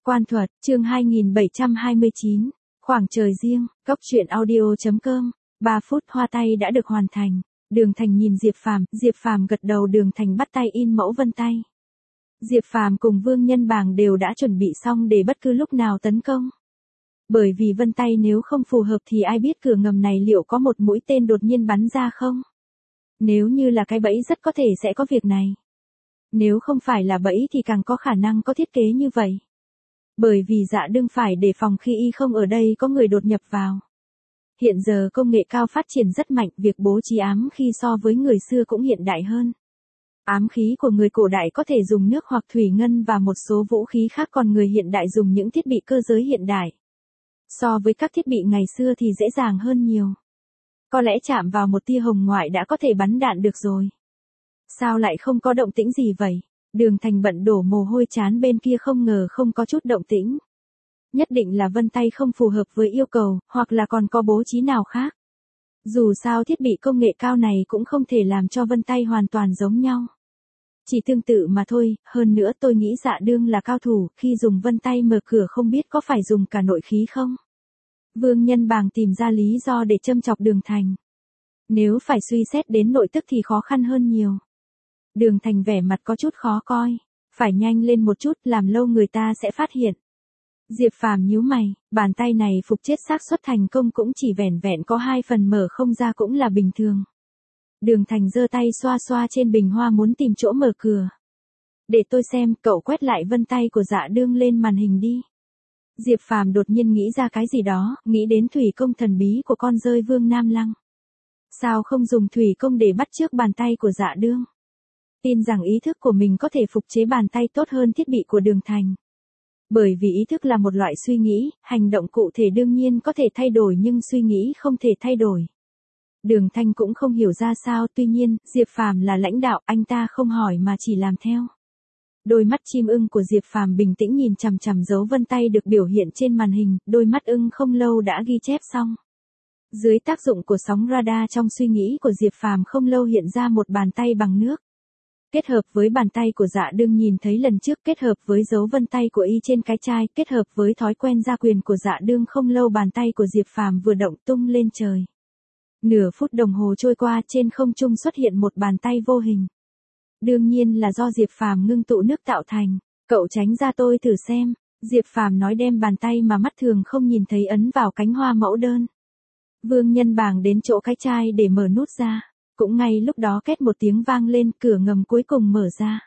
Quan thuật, chương 2729, khoảng trời riêng, góc truyện audio.com, 3 phút hoa tay đã được hoàn thành. Đường Thành nhìn Diệp Phàm gật đầu. Đường Thành bắt tay in mẫu vân tay. Diệp Phàm cùng Vương Nhân Bàng đều đã chuẩn bị xong để bất cứ lúc nào tấn công. Bởi vì vân tay nếu không phù hợp thì ai biết cửa ngầm này liệu có một mũi tên đột nhiên bắn ra không? Nếu như là cái bẫy rất có thể sẽ có việc này. Nếu không phải là bẫy thì càng có khả năng có thiết kế như vậy. Bởi vì Dạ Đương phải đề phòng khi y không ở đây có người đột nhập vào. Hiện giờ công nghệ cao phát triển rất mạnh, việc bố trí ám khí so với người xưa cũng hiện đại hơn. Ám khí của người cổ đại có thể dùng nước hoặc thủy ngân và một số vũ khí khác, còn người hiện đại dùng những thiết bị cơ giới hiện đại. So với các thiết bị ngày xưa thì dễ dàng hơn nhiều. Có lẽ chạm vào một tia hồng ngoại đã có thể bắn đạn được rồi. Sao lại không có động tĩnh gì vậy? Đường Thành bận đổ mồ hôi chán, bên kia không ngờ không có chút động tĩnh. Nhất định là vân tay không phù hợp với yêu cầu, hoặc là còn có bố trí nào khác. Dù sao thiết bị công nghệ cao này cũng không thể làm cho vân tay hoàn toàn giống nhau. Chỉ tương tự mà thôi, hơn nữa tôi nghĩ Dạ Đương là cao thủ, khi dùng vân tay mở cửa không biết có phải dùng cả nội khí không? Vương Nhân Bàng tìm ra lý do để châm chọc Đường Thành. Nếu phải suy xét đến nội tức thì khó khăn hơn nhiều. Đường Thành vẻ mặt có chút khó coi. Phải nhanh lên một chút, làm lâu người ta sẽ phát hiện. Diệp Phàm nhíu mày, bàn tay này phục chết xác suất thành công cũng chỉ vẻn vẹn có 2 phần, mở không ra cũng là bình thường. Đường Thành giơ tay xoa xoa trên bình hoa muốn tìm chỗ mở cửa. Để tôi xem, cậu quét lại vân tay của Dạ Đương lên màn hình đi. Diệp Phàm đột nhiên nghĩ ra cái gì đó, nghĩ đến thủy công thần bí của con rơi Vương Nam Lăng. Sao không dùng thủy công để bắt chước bàn tay của Dạ Đương? Tin rằng ý thức của mình có thể phục chế bàn tay tốt hơn thiết bị của Đường Thành. Bởi vì ý thức là một loại suy nghĩ, hành động cụ thể đương nhiên có thể thay đổi nhưng suy nghĩ không thể thay đổi. Đường Thành cũng không hiểu ra sao, tuy nhiên, Diệp Phàm là lãnh đạo, anh ta không hỏi mà chỉ làm theo. Đôi mắt chim ưng của Diệp Phàm bình tĩnh nhìn chằm chằm dấu vân tay được biểu hiện trên màn hình, đôi mắt ưng không lâu đã ghi chép xong. Dưới tác dụng của sóng radar trong suy nghĩ của Diệp Phàm không lâu hiện ra một bàn tay bằng nước. Kết hợp với bàn tay của Dạ Đương nhìn thấy lần trước, kết hợp với dấu vân tay của y trên cái chai, kết hợp với thói quen ra quyền của Dạ Đương không lâu bàn tay của Diệp Phàm vừa động tung lên trời. Nửa phút đồng hồ trôi qua, trên không trung xuất hiện một bàn tay vô hình. Đương nhiên là do Diệp Phàm ngưng tụ nước tạo thành. Cậu tránh ra tôi thử xem. Diệp Phàm nói, đem bàn tay mà mắt thường không nhìn thấy ấn vào cánh hoa mẫu đơn. Vương Nhân Bàng đến chỗ cái chai để mở nút ra. Cũng ngay lúc đó két một tiếng vang lên, cửa ngầm cuối cùng mở ra.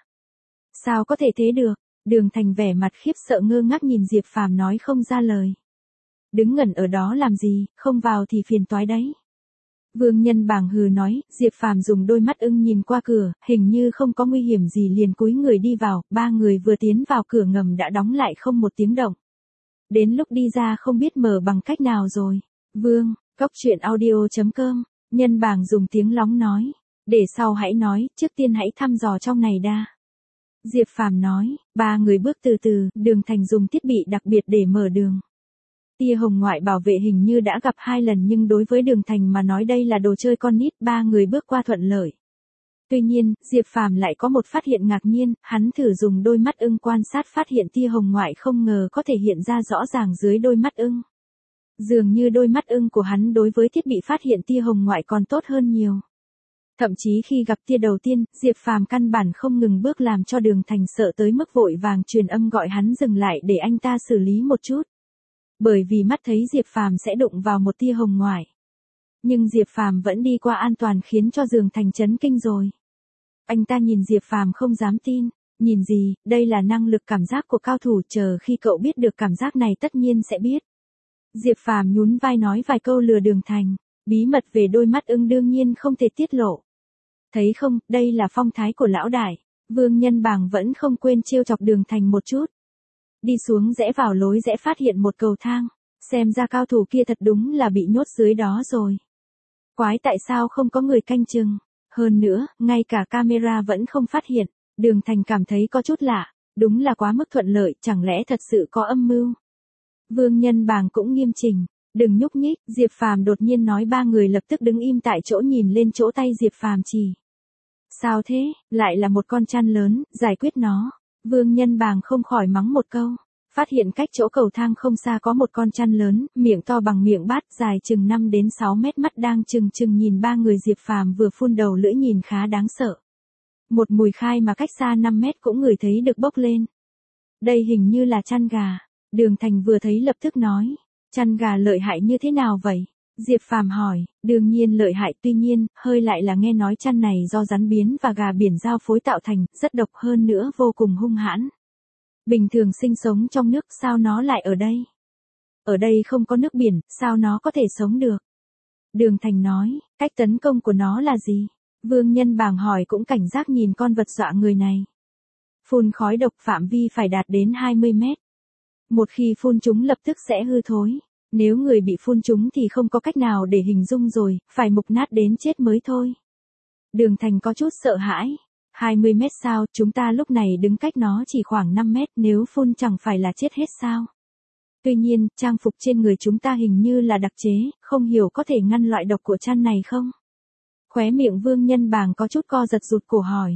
Sao có thể thế được? Đường Thành vẻ mặt khiếp sợ ngơ ngác nhìn Diệp Phàm nói không ra lời. Đứng ngẩn ở đó làm gì, không vào thì phiền toái đấy. Vương Nhân Bàng hừ nói. Diệp Phàm dùng đôi mắt ưng nhìn qua cửa, hình như không có nguy hiểm gì liền cúi người đi vào. 3 người vừa tiến vào cửa ngầm đã đóng lại không một tiếng động. Đến lúc đi ra không biết mở bằng cách nào rồi. Vương, góc truyện audio.com. Nhân Bàng dùng tiếng lóng nói. Để sau hãy nói, trước tiên hãy thăm dò trong này đã. Diệp Phàm nói. 3 người bước từ từ, Đường Thành dùng thiết bị đặc biệt để mở đường. Tia hồng ngoại bảo vệ hình như đã gặp 2 lần nhưng đối với Đường Thành mà nói đây là đồ chơi con nít, 3 người bước qua thuận lợi. Tuy nhiên, Diệp Phàm lại có một phát hiện ngạc nhiên, hắn thử dùng đôi mắt ưng quan sát phát hiện tia hồng ngoại không ngờ có thể hiện ra rõ ràng dưới đôi mắt ưng. Dường như đôi mắt ưng của hắn đối với thiết bị phát hiện tia hồng ngoại còn tốt hơn nhiều. Thậm chí khi gặp tia đầu tiên, Diệp Phàm căn bản không ngừng bước làm cho Đường Thành sợ tới mức vội vàng truyền âm gọi hắn dừng lại để anh ta xử lý một chút. Bởi vì mắt thấy Diệp Phàm sẽ đụng vào một tia hồng ngoại. Nhưng Diệp Phàm vẫn đi qua an toàn khiến cho Đường Thành chấn kinh rồi. Anh ta nhìn Diệp Phàm không dám tin. Nhìn gì, đây là năng lực cảm giác của cao thủ, chờ khi cậu biết được cảm giác này tất nhiên sẽ biết. Diệp Phàm nhún vai nói vài câu lừa Đường Thành. Bí mật về đôi mắt ưng đương nhiên không thể tiết lộ. Thấy không, đây là phong thái của lão đại. Vương Nhân Bàng vẫn không quên trêu chọc Đường Thành một chút. Đi xuống rẽ vào lối rẽ phát hiện một cầu thang. Xem ra cao thủ kia thật đúng là bị nhốt dưới đó rồi. Quái, tại sao không có người canh chừng? Hơn nữa, ngay cả camera vẫn không phát hiện. Đường Thành cảm thấy có chút lạ. Đúng là quá mức thuận lợi, chẳng lẽ thật sự có âm mưu? Vương Nhân Bàng cũng nghiêm chỉnh. Đừng nhúc nhích, Diệp Phàm đột nhiên nói. 3 người lập tức đứng im tại chỗ nhìn lên chỗ tay Diệp Phàm chỉ. Sao thế, lại là một con chăn lớn, giải quyết nó. Vương Nhân Bàng không khỏi mắng một câu. Phát hiện cách chỗ cầu thang không xa có một con chăn lớn, miệng to bằng miệng bát, dài chừng 5 đến 6 mét, mắt đang trừng trừng nhìn ba người Diệp Phàm vừa phun đầu lưỡi nhìn khá đáng sợ. Một mùi khai mà cách xa 5 mét cũng ngửi thấy được bốc lên. Đây hình như là chăn gà. Đường Thành vừa thấy lập tức nói. Chăn gà lợi hại như thế nào vậy? Diệp Phàm hỏi. Đương nhiên lợi hại, tuy nhiên, hơi lại là nghe nói chăn này do rắn biến và gà biển giao phối tạo thành, rất độc, hơn nữa vô cùng hung hãn. Bình thường sinh sống trong nước, sao nó lại ở đây? Ở đây không có nước biển, sao nó có thể sống được? Đường Thành nói. Cách tấn công của nó là gì? Vương Nhân Bàng hỏi, cũng cảnh giác nhìn con vật dọa người này. Phun khói độc, phạm vi phải đạt đến 20 mét. Một khi phun chúng lập tức sẽ hư thối. Nếu người bị phun chúng thì không có cách nào để hình dung rồi, phải mục nát đến chết mới thôi. Đường Thành có chút sợ hãi. 20 mét sao, chúng ta lúc này đứng cách nó chỉ khoảng 5 mét, nếu phun chẳng phải là chết hết sao? Tuy nhiên, trang phục trên người chúng ta hình như là đặc chế, không hiểu có thể ngăn loại độc của chăn này không? Khóe miệng Vương Nhân Bàng có chút co giật, rụt cổ hỏi.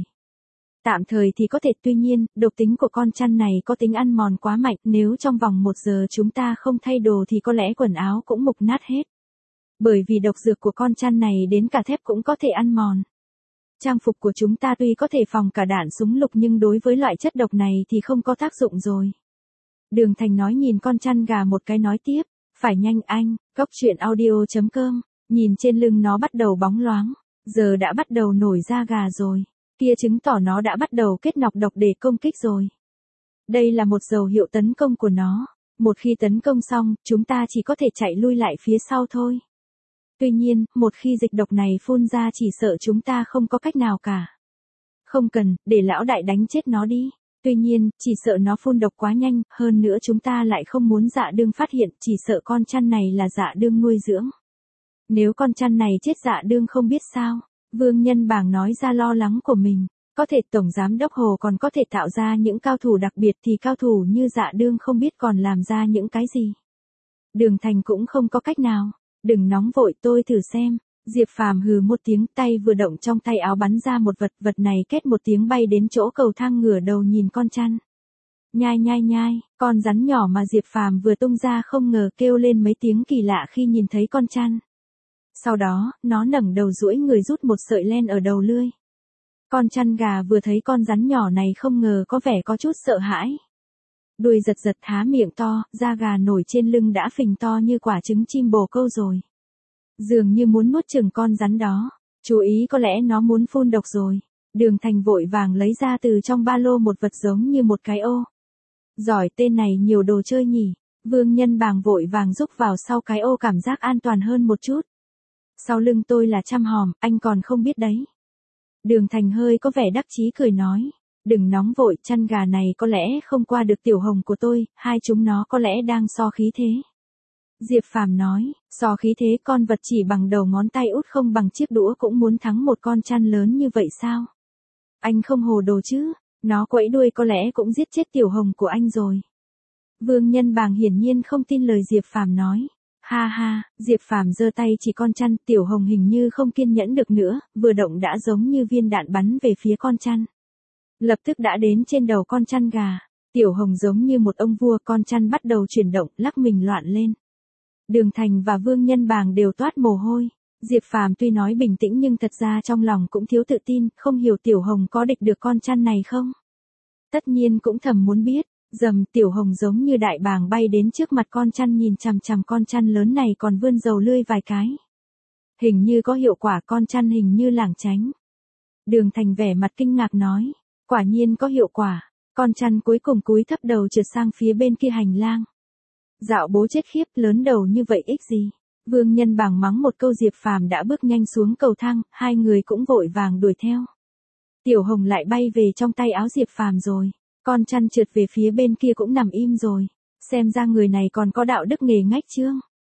Tạm thời thì có thể, tuy nhiên, độc tính của con chăn này có tính ăn mòn quá mạnh, nếu trong vòng 1 giờ chúng ta không thay đồ thì có lẽ quần áo cũng mục nát hết. Bởi vì độc dược của con chăn này đến cả thép cũng có thể ăn mòn. Trang phục của chúng ta tuy có thể phòng cả đạn súng lục nhưng đối với loại chất độc này thì không có tác dụng rồi. Đường Thành nói nhìn con chăn gà một cái, nói tiếp. Phải nhanh anh, goctruyện.audio.com. Nhìn trên lưng nó bắt đầu bóng loáng. Giờ đã bắt đầu nổi da gà rồi. Kia chứng tỏ nó đã bắt đầu kết nọc độc để công kích rồi. Đây là một dấu hiệu tấn công của nó. Một khi tấn công xong, chúng ta chỉ có thể chạy lui lại phía sau thôi. Tuy nhiên, một khi dịch độc này phun ra chỉ sợ chúng ta không có cách nào cả. Không cần, để lão đại đánh chết nó đi. Tuy nhiên, chỉ sợ nó phun độc quá nhanh, hơn nữa chúng ta lại không muốn Dạ Đương phát hiện, chỉ sợ con chăn này là Dạ Đương nuôi dưỡng. Nếu con chăn này chết Dạ Đương không biết sao. Vương Nhân Bàng nói ra lo lắng của mình. Có thể Tổng Giám Đốc Hồ còn có thể tạo ra những cao thủ đặc biệt thì cao thủ như Dạ Đương không biết còn làm ra những cái gì. Đường Thành cũng không có cách nào. Đừng nóng vội, tôi thử xem. Diệp Phàm hừ một tiếng, tay vừa động trong tay áo bắn ra một vật này két một tiếng bay đến chỗ cầu thang, ngửa đầu nhìn con chăn. Nhai nhai nhai, con rắn nhỏ mà Diệp Phàm vừa tung ra không ngờ kêu lên mấy tiếng kỳ lạ khi nhìn thấy con chăn. Sau đó, nó ngẩng đầu duỗi người rút một sợi len ở đầu lưỡi. Con chăn gà vừa thấy con rắn nhỏ này không ngờ có vẻ có chút sợ hãi. Đuôi giật giật, há miệng to, da gà nổi trên lưng đã phình to như quả trứng chim bồ câu rồi. Dường như muốn nuốt chửng con rắn đó. Chú ý, có lẽ nó muốn phun độc rồi. Đường Thành vội vàng lấy ra từ trong ba lô một vật giống như một cái ô. Giỏi, tên này nhiều đồ chơi nhỉ. Vương Nhân Bàng vội vàng rúc vào sau cái ô, cảm giác an toàn hơn một chút. Sau lưng tôi là trăm hòm, anh còn không biết đấy. Đường Thành hơi có vẻ đắc chí cười nói. Đừng nóng vội, chăn gà này có lẽ không qua được tiểu hồng của tôi, hai chúng nó có lẽ đang so khí thế. Diệp Phàm nói, so khí thế, con vật chỉ bằng đầu ngón tay út không bằng chiếc đũa cũng muốn thắng một con chăn lớn như vậy sao? Anh không hồ đồ chứ, nó quẫy đuôi có lẽ cũng giết chết tiểu hồng của anh rồi. Vương Nhân Bàng hiển nhiên không tin lời Diệp Phàm nói. Ha ha, Diệp Phàm giơ tay chỉ con chăn, tiểu hồng hình như không kiên nhẫn được nữa, vừa động đã giống như viên đạn bắn về phía con chăn. Lập tức đã đến trên đầu con chăn gà, tiểu hồng giống như một ông vua, con chăn bắt đầu chuyển động, lắc mình loạn lên. Đường Thành và Vương Nhân Bàng đều toát mồ hôi. Diệp Phàm tuy nói bình tĩnh nhưng thật ra trong lòng cũng thiếu tự tin, không hiểu tiểu hồng có địch được con chăn này không. Tất nhiên cũng thầm muốn biết. Dầm, tiểu hồng giống như đại bàng bay đến trước mặt con chăn, nhìn chằm chằm con chăn lớn này còn vươn dầu lưỡi vài cái. Hình như có hiệu quả, con chăn hình như lảng tránh. Đường Thành vẻ mặt kinh ngạc nói, quả nhiên có hiệu quả. Con chăn cuối cùng cúi thấp đầu trượt sang phía bên kia hành lang. Dạo bố chết khiếp, lớn đầu như vậy ích gì. Vương Nhân Bàng mắng một câu, Diệp Phàm đã bước nhanh xuống cầu thang, hai người cũng vội vàng đuổi theo. Tiểu hồng lại bay về trong tay áo Diệp Phàm rồi. Con chăn trượt về phía bên kia cũng nằm im rồi. Xem ra người này còn có đạo đức nghề ngách chương.